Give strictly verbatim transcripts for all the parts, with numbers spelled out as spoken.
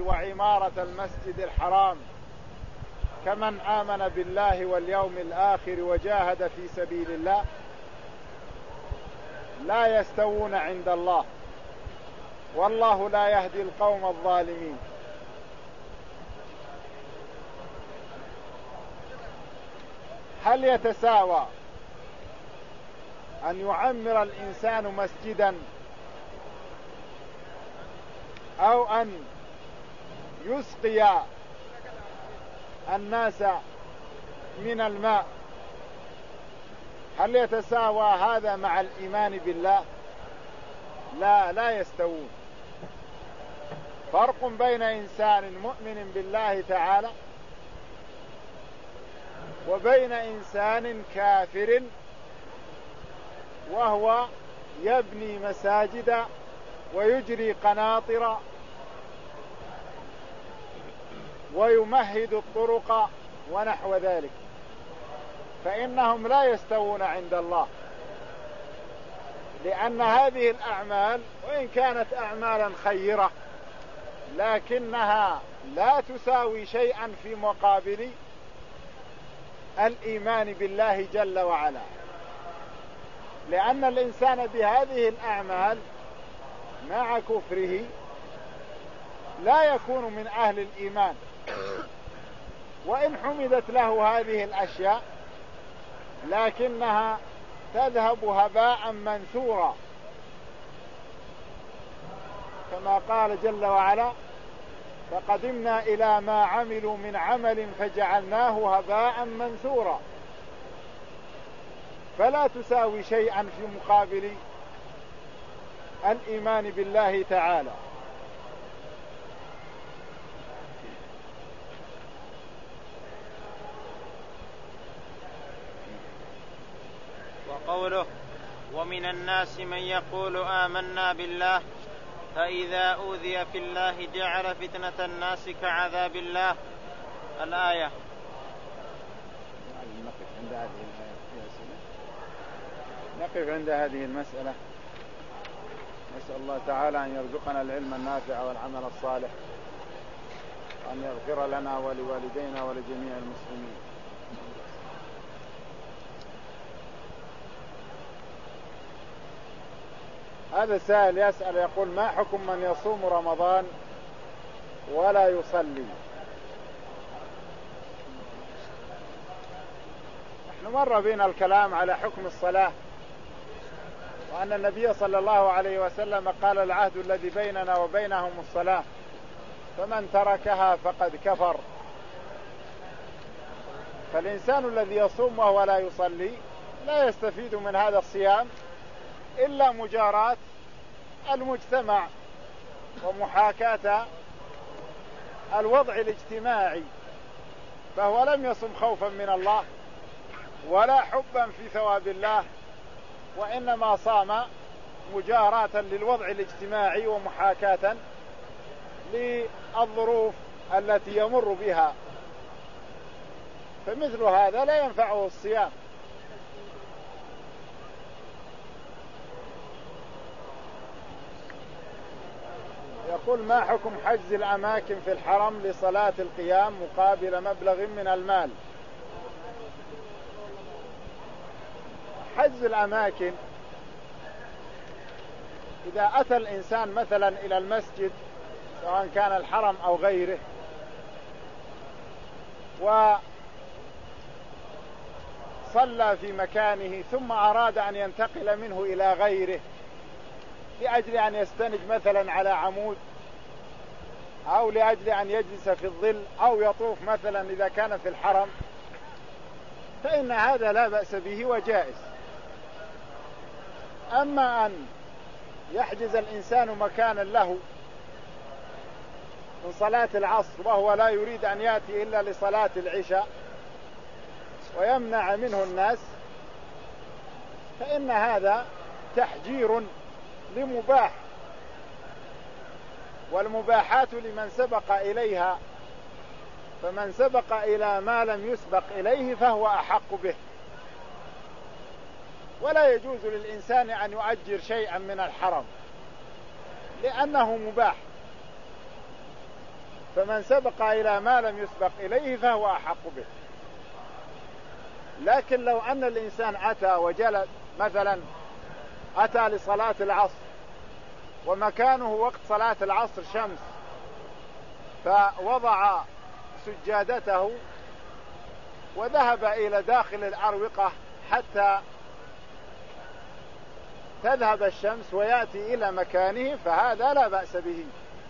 وعمارة المسجد الحرام كمن آمن بالله واليوم الآخر وجاهد في سبيل الله لا يستوون عند الله، والله لا يهدي القوم الظالمين. هل يتساوى أن يعمر الإنسان مسجدا أو أن يسقي الناس من الماء؟ هل يتساوى هذا مع الإيمان بالله؟ لا، لا يستوون. فرق بين إنسان مؤمن بالله تعالى وبين إنسان كافر وهو يبني مساجد ويجري قناطر ويمهد الطرق ونحو ذلك، فإنهم لا يستوون عند الله، لأن هذه الأعمال وإن كانت أعمالا خيرة لكنها لا تساوي شيئا في مقابل الإيمان بالله جل وعلا، لأن الإنسان بهذه الأعمال مع كفره لا يكون من أهل الإيمان، وإن حمدت له هذه الأشياء لكنها تذهب هباء منثورا، كما قال جل وعلا: فقدمنا إلى ما عملوا من عمل فجعلناه هباء منثورا. فلا تساوي شيئا في مقابل الإيمان بالله تعالى. وقوله: ومن الناس من يقول آمنا بالله فإذا أوذي في الله جعل فتنة الناس كعذاب الله. الآية. نقف عند هذه المسألة. نسأل الله تعالى أن يرزقنا العلم النافع والعمل الصالح، وأن يغفر لنا ولوالدينا ولجميع المسلمين. هذا سائل يسأل يقول: ما حكم من يصوم رمضان ولا يصلي؟ نحن مر بنا الكلام على حكم الصلاة، وأن النبي صلى الله عليه وسلم قال: العهد الذي بيننا وبينهم الصلاة، فمن تركها فقد كفر. فالإنسان الذي يصوم وهو لا يصلي لا يستفيد من هذا الصيام إلا مجاراة المجتمع ومحاكاة الوضع الاجتماعي، فهو لم يصم خوفا من الله ولا حبا في ثواب الله، وإنما صام مجاراة للوضع الاجتماعي ومحاكاة للظروف التي يمر بها، فمثل هذا لا ينفعه الصيام. يقول: ما حكم حجز الأماكن في الحرم لصلاة القيام مقابل مبلغ من المال؟ حجز الأماكن إذا أتى الإنسان مثلا إلى المسجد سواء كان الحرم أو غيره وصلى في مكانه ثم أراد أن ينتقل منه إلى غيره لأجل أن يستند مثلا على عمود أو لأجل أن يجلس في الظل أو يطوف مثلا إذا كان في الحرم، فإن هذا لا بأس به وجائز. أما أن يحجز الإنسان مكانا له من صلاة العصر وهو لا يريد أن يأتي إلا لصلاة العشاء ويمنع منه الناس، فإن هذا تحجير لمباح، والمباحات لمن سبق إليها، فمن سبق إلى ما لم يسبق إليه فهو أحق به. ولا يجوز للإنسان أن يؤجر شيئا من الحرم لأنه مباح، فمن سبق إلى ما لم يسبق إليه فهو أحق به. لكن لو أن الإنسان أتى وجلس مثلا أتى لصلاة العصر ومكانه وقت صلاة العصر شمس، فوضع سجادته وذهب إلى داخل الأروقة حتى تذهب الشمس ويأتي إلى مكانه، فهذا لا بأس به.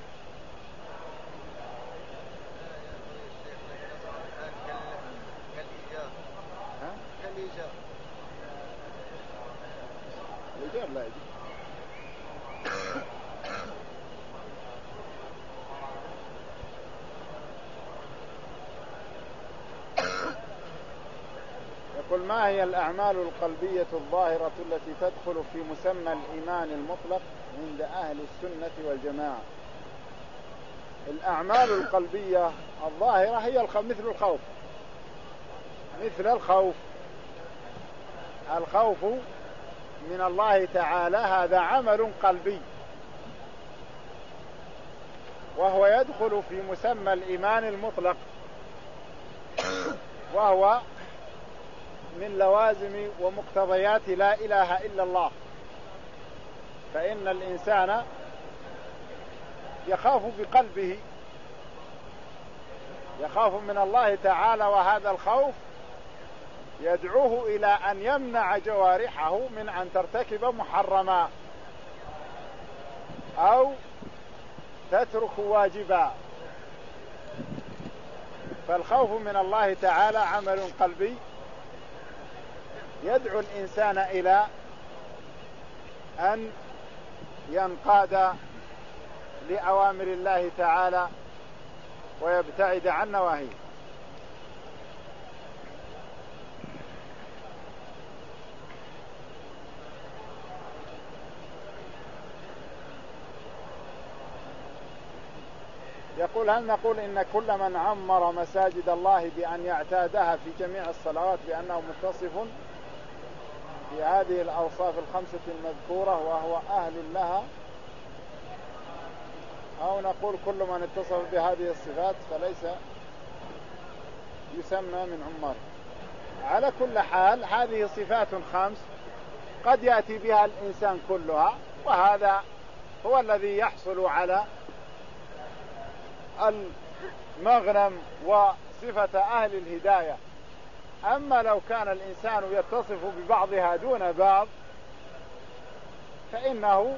الإيجار لا يجب. يقول: ما هي الأعمال القلبية الظاهرة التي تدخل في مسمى الإيمان المطلق عند أهل السنة والجماعة؟ الأعمال القلبية الظاهرة هي مثل الخوف، مثل الخوف الخوف من الله تعالى، هذا عمل قلبي وهو يدخل في مسمى الإيمان المطلق، وهو من لوازم ومقتضيات لا إله إلا الله. فإن الإنسان يخاف بقلبه، يخاف من الله تعالى، وهذا الخوف يدعوه إلى أن يمنع جوارحه من أن ترتكب محرما أو تترك واجبا. فالخوف من الله تعالى عمل قلبي يدعو الإنسان إلى أن ينقاد لأوامر الله تعالى ويبتعد عن نواهيه. يقول: هل نقول إن كل من عمر مساجد الله بأن يعتادها في جميع الصلوات بأنه متصف في هذه الأوصاف الخمسة المذكورة وهو أهل لها، أو نقول كل من اتصف بهذه الصفات فليس يسمى من عمار؟ على كل حال هذه صفات خمس قد يأتي بها الإنسان كلها، وهذا هو الذي يحصل على المغنم وصفة أهل الهداية. أما لو كان الإنسان يتصف ببعضها دون بعض فإنه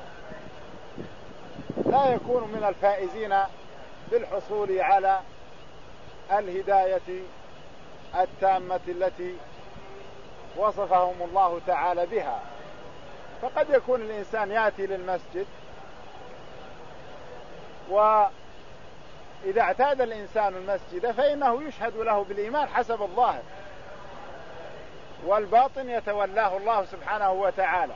لا يكون من الفائزين بالحصول على الهداية التامة التي وصفهم الله تعالى بها. فقد يكون الإنسان يأتي للمسجد، وإذا اعتاد الإنسان المسجد فإنه يشهد له بالإيمان حسب الظاهر، والباطن يتولاه الله سبحانه وتعالى.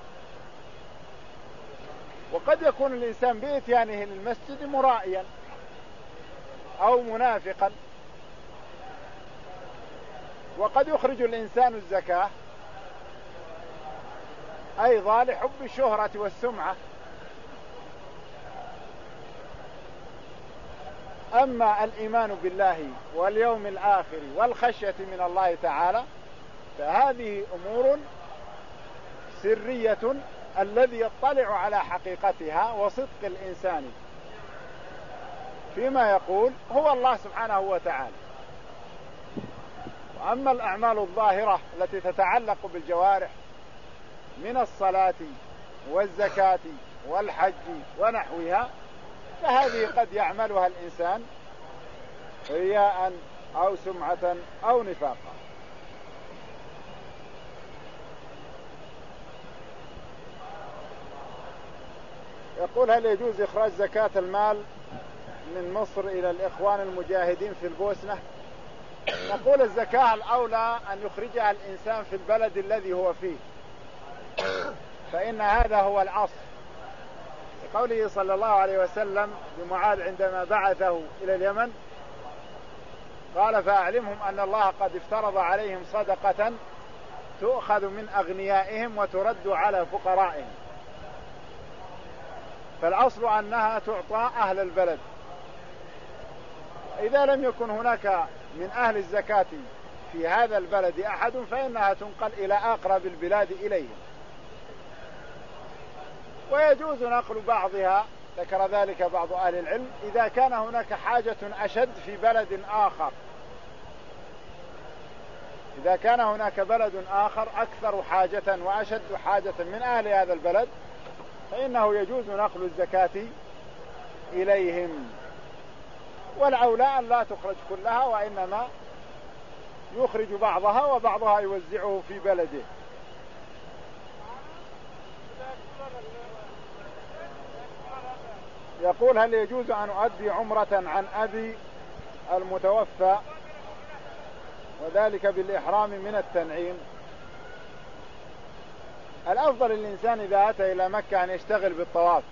وقد يكون الإنسان بإتيانه للمسجد مرائيا أو منافقا. وقد يخرج الإنسان الزكاة أيضا لحب الشهرة والسمعة. أما الإيمان بالله واليوم الآخر والخشية من الله تعالى فهذه أمور سرية الذي يطلع على حقيقتها وصدق الإنسان فيما يقول هو الله سبحانه وتعالى. وأما الأعمال الظاهرة التي تتعلق بالجوارح من الصلاة والزكاة والحج ونحوها فهذه قد يعملها الإنسان رياء أو سمعة أو نفاقا. يقول: هل يجوز إخراج زكاة المال من مصر إلى الإخوان المجاهدين في البوسنة؟ نقول الزكاة الأولى أن يخرجها الإنسان في البلد الذي هو فيه، فإن هذا هو الأصل. قوله صلى الله عليه وسلم لمعاذ عندما بعثه إلى اليمن قال: فأعلمهم أن الله قد افترض عليهم صدقة تؤخذ من أغنيائهم وترد على فقرائهم. فالأصل أنها تعطى أهل البلد، إذا لم يكن هناك من أهل الزكاة في هذا البلد أحد فإنها تنقل إلى أقرب البلاد إليهم. ويجوز نقل بعضها، ذكر ذلك بعض أهل العلم، إذا كان هناك حاجة أشد في بلد آخر، إذا كان هناك بلد آخر أكثر حاجة وأشد حاجة من أهل هذا البلد فإنه يجوز نقل الزكاة إليهم. والأولى أن لا تخرج كلها، وإنما يخرج بعضها وبعضها يوزعه في بلده. يقول: هل يجوز أن أؤدي عمرة عن أبي المتوفى وذلك بالإحرام من التنعيم؟ الأفضل للإنسان إذا أتى إلى مكة أن يشتغل بالطواف،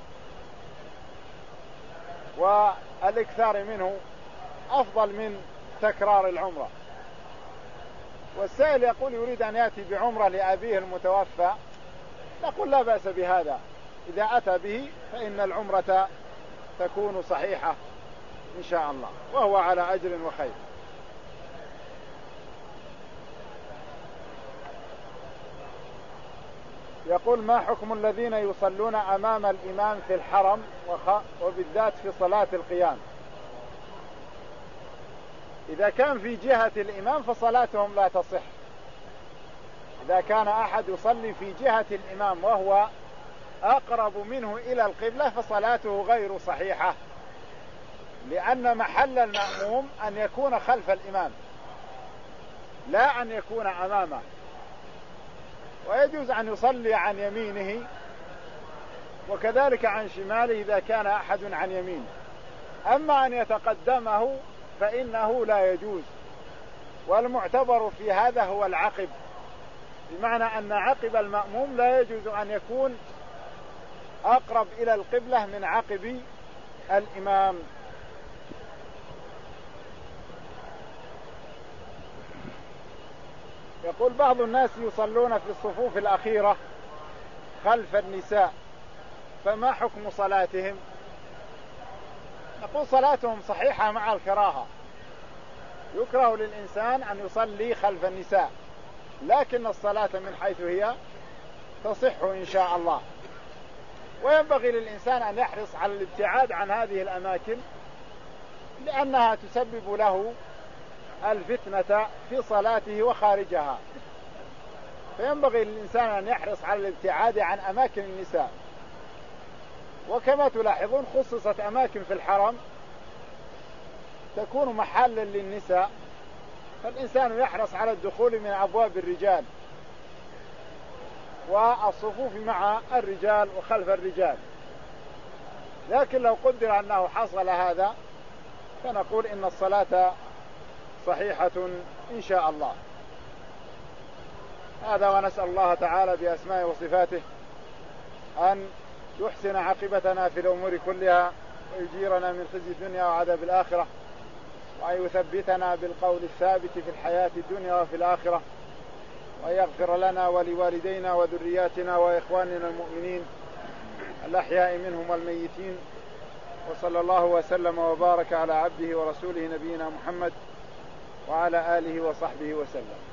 والإكثار منه أفضل من تكرار العمرة. والسائل يقول يريد أن يأتي بعمرة لأبيه المتوفى، نقول لا بأس بهذا، إذا أتى به فإن العمرة تكون صحيحة إن شاء الله، وهو على أجر وخير. يقول: ما حكم الذين يصلون أمام الإمام في الحرم وبالذات في صلاة القيام؟ إذا كان في جهة الإمام فصلاتهم لا تصح. إذا كان أحد يصلي في جهة الإمام وهو أقرب منه إلى القبلة فصلاته غير صحيحة، لأن محل المأموم أن يكون خلف الإمام لا أن يكون أمامه. ويجوز أن يصلي عن يمينه وكذلك عن شماله إذا كان أحد عن يمينه. أما أن يتقدمه فإنه لا يجوز. والمعتبر في هذا هو العقب، بمعنى أن عقب المأموم لا يجوز أن يكون أقرب إلى القبلة من عقب الإمام. يقول: بعض الناس يصلون في الصفوف الأخيرة خلف النساء، فما حكم صلاتهم؟ نقول صلاتهم صحيحة مع الكراهة، يكره للإنسان أن يصلي خلف النساء، لكن الصلاة من حيث هي تصح إن شاء الله. وينبغي للإنسان أن يحرص على الابتعاد عن هذه الأماكن لأنها تسبب له الفتنة في صلاته وخارجها، فينبغي للإنسان أن يحرص على الابتعاد عن أماكن النساء. وكما تلاحظون خصصت أماكن في الحرم تكون محلا للنساء، فالإنسان يحرص على الدخول من أبواب الرجال والصفوف مع الرجال وخلف الرجال. لكن لو قدر أنه حصل هذا فنقول إن الصلاة صحيحة إن شاء الله. هذا، ونسأل الله تعالى بأسمائه وصفاته أن يحسن عاقبتنا في الأمور كلها ويجيرنا من خزي الدنيا وعذاب الآخرة، وأن يثبتنا بالقول الثابت في الحياة الدنيا وفي الآخرة، وأن يغفر لنا ولوالدينا وذرياتنا وإخواننا المؤمنين الأحياء منهم والميتين. وصلى الله وسلم وبارك على عبده ورسوله نبينا محمد وعلى آله وصحبه وسلم.